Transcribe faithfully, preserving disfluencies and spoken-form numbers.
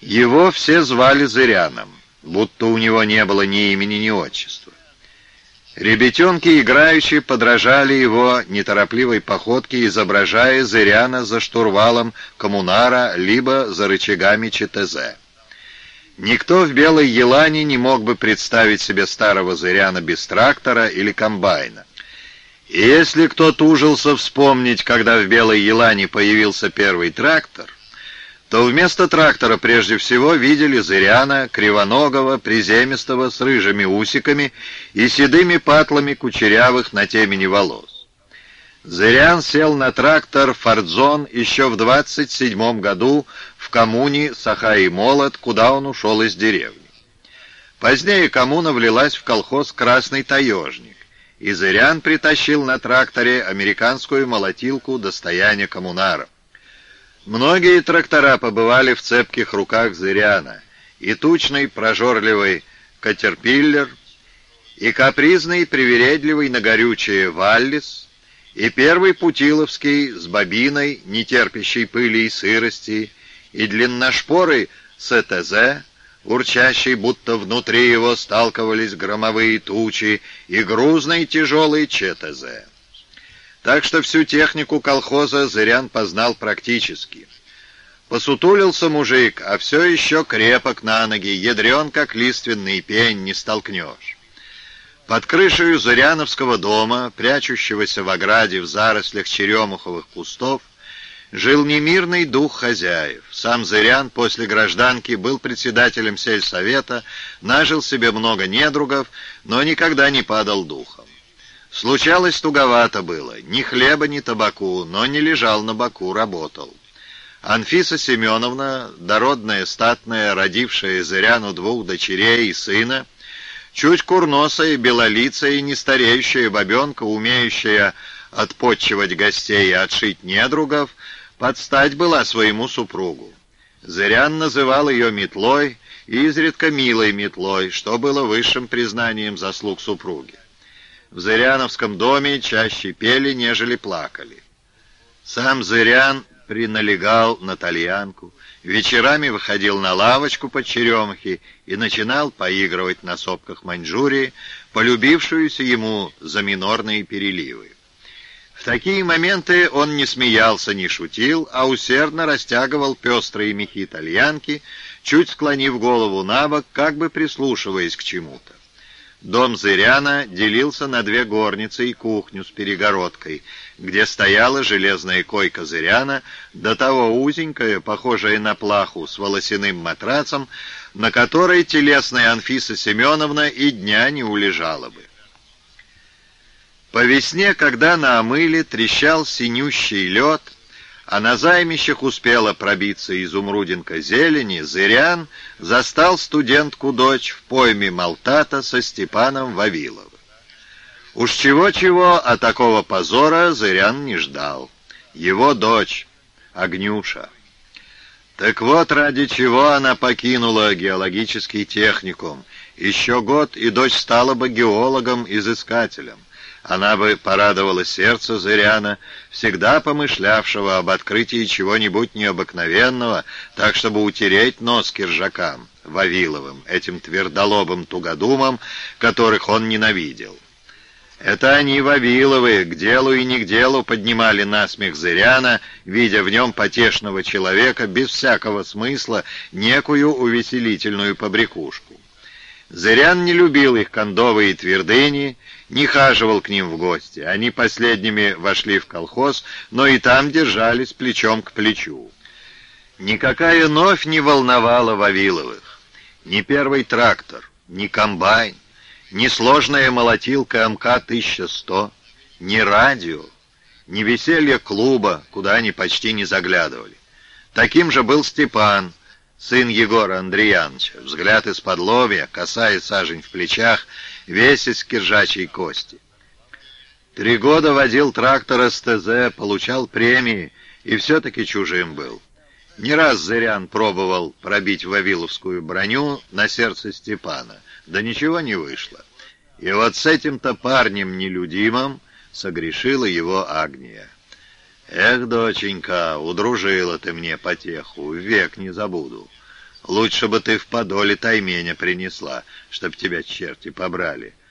Его все звали Зыряном, будто у него не было ни имени, ни отчества. Ребятенки, играющие, подражали его неторопливой походке, изображая Зыряна за штурвалом коммунара либо за рычагами ЧТЗ. Никто в Белой Елане не мог бы представить себе старого Зыряна без трактора или комбайна. И если кто тужился вспомнить, когда в Белой Елане появился первый трактор, то вместо трактора прежде всего видели Зыряна, кривоногого, приземистого, с рыжими усиками и седыми патлами кучерявых на темени волос. Зырян сел на трактор «Фордзон» еще в двадцать седьмом году в коммуне Саха-и-Молот, куда он ушел из деревни. Позднее коммуна влилась в колхоз «Красный таежник», и Зырян притащил на тракторе американскую молотилку достояния коммунаров. Многие трактора побывали в цепких руках Зыряна, и тучный прожорливый «Катерпиллер», и капризный привередливый на горючее «Валлис», и первый путиловский с бобиной, не терпящей пыли и сырости, и длинношпорый СТЗ, урчащий, будто внутри его сталкивались громовые тучи, и грузный тяжелый ЧТЗ. Так что всю технику колхоза Зырян познал практически. Посутулился мужик, а все еще крепок на ноги, ядрен, как лиственный пень, не столкнешь. Под крышей Зыряновского дома, прячущегося в ограде в зарослях черемуховых кустов, жил немирный дух хозяев. Сам Зырян после гражданки был председателем сельсовета, нажил себе много недругов, но никогда не падал духом. Случалось, туговато было, ни хлеба, ни табаку, но не лежал на боку, работал. Анфиса Семеновна, дородная, статная, родившая Зыряну двух дочерей и сына, чуть курносая, белолицая и нестареющая бабенка, умеющая отпотчевать гостей и отшить недругов, подстать была своему супругу. Зырян называл ее метлой и изредка милой метлой, что было высшим признанием заслуг супруги. В Зыряновском доме чаще пели, нежели плакали. Сам Зырян приналегал на тальянку, вечерами выходил на лавочку под черемухи и начинал поигрывать на сопках Маньчжурии, полюбившуюся ему за минорные переливы. В такие моменты он не смеялся, не шутил, а усердно растягивал пестрые мехи тальянки, чуть склонив голову набок, как бы прислушиваясь к чему-то. Дом Зыряна делился на две горницы и кухню с перегородкой, где стояла железная койка Зыряна, до того узенькая, похожая на плаху, с волосяным матрацем, на которой телесная Анфиса Семеновна и дня не улежала бы. По весне, когда на омыле трещал синющий лед, а на займищах успела пробиться изумрудинка зелени, Зырян застал студентку-дочь в пойме Малтата со Степаном Вавиловым. Уж чего-чего, а такого позора Зырян не ждал. Его дочь, Агнюша. Так вот, ради чего она покинула геологический техникум. Еще год, и дочь стала бы геологом-изыскателем. Она бы порадовала сердце Зыряна, всегда помышлявшего об открытии чего-нибудь необыкновенного, так, чтобы утереть нос киржакам, Вавиловым, этим твердолобым тугодумам, которых он ненавидел. Это они, Вавиловы, к делу и не к делу поднимали насмех Зыряна, видя в нем потешного человека без всякого смысла, некую увеселительную побрякушку. Зырян не любил их кондовые твердыни, не хаживал к ним в гости. Они последними вошли в колхоз, но и там держались плечом к плечу. Никакая новь не волновала Вавиловых. Ни первый трактор, ни комбайн, ни сложная молотилка эм ка тысяча сто, ни радио, ни веселье клуба, куда они почти не заглядывали. Таким же был Степан, сын Егора Андреяновича, взгляд из-под лобья, коса и сажень в плечах, весь из киржачьей кости. Три года водил трактор СТЗ, получал премии, и все-таки чужим был. Не раз Зырян пробовал пробить вавиловскую броню на сердце Степана, да ничего не вышло. И вот с этим-то парнем нелюдимым согрешила его Агния. «Эх, доченька, удружила ты мне потеху, век не забуду. Лучше бы ты в подоле тайменя принесла, чтоб тебя черти побрали.